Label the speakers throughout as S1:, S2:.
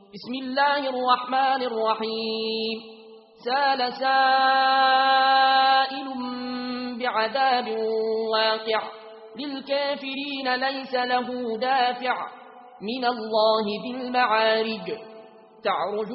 S1: بسم الله الرحمن الرحيم سال سائل بعذاب واقع للكافرين ليس له دافع من الله ذي المعارج تعرج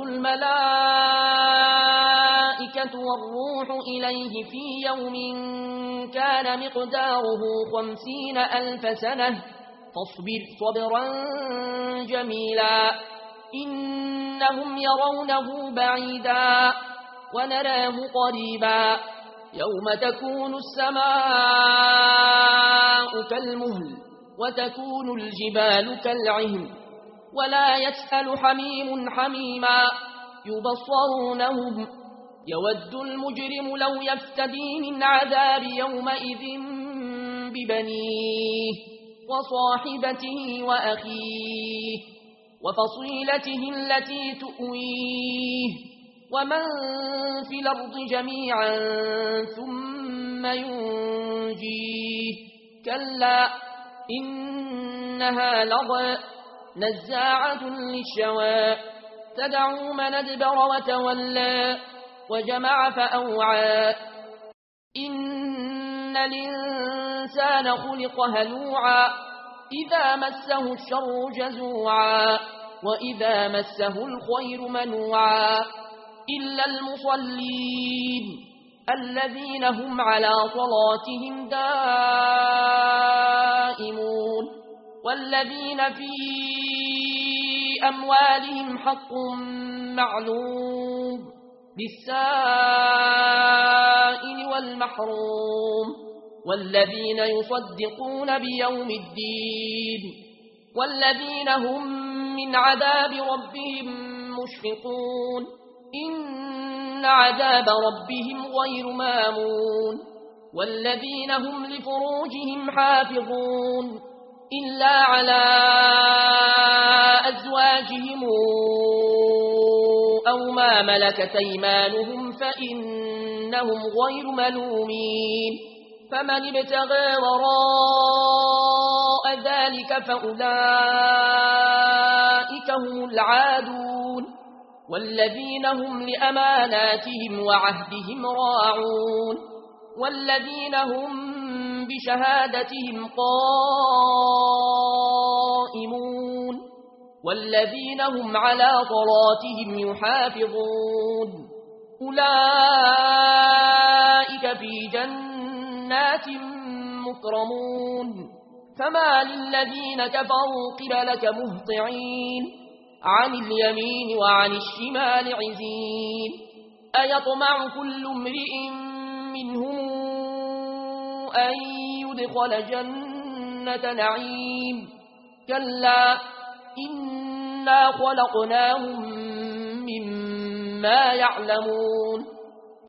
S1: الملائكة والروح إليه في يوم كان مقداره 50,000 سنة فاصبر صبرا جميلا إنهم يرونه بعيدا ونراه قريبا يوم تكون السماء كالمهل وتكون الجبال كالعهن ولا يسأل حميم حميما يبصرونهم يود المجرم لو يفتدي من عذاب يومئذ ببنيه وصاحبته وأخيه وفصيلته التي تؤويه ومن في الأرض جميعا ثم ينجيه كلا إنها لظى نزاعة للشوى تدعو من أدبر وتولى وجمع فأوعى إن الإنسان خلق هلوعا إذا مسه الشر جزوعا وإذا مسه الخير منوعا إلا المصلين الذين هم على صلاتهم دائمون والذين في أموالهم حق معلوم للسائل والمحروم والذين يصدقون بيوم الدين والذين هم من عذاب ربهم مشفقون إن عذاب ربهم غير مامون والذين هم لفروجهم حافظون إلا على أزواجهم أو ما ملكت أيمانهم فإنهم غير ملومين فمن ابتغى وراء ذلك فأولئك هم العادون والذين هم لأماناتهم وعهدهم راعون والذين هم بشهادتهم قائمون والذين هم على صلاتهم يحافظون أولئك في جنات مكرمون فما للذين كفروا قبلك مهطعين عن اليمين وعن الشمال عزين أيطمع كل امرئ منهم أن يدخل جنة نعيم كلا إنا خلقناهم مما يعلمون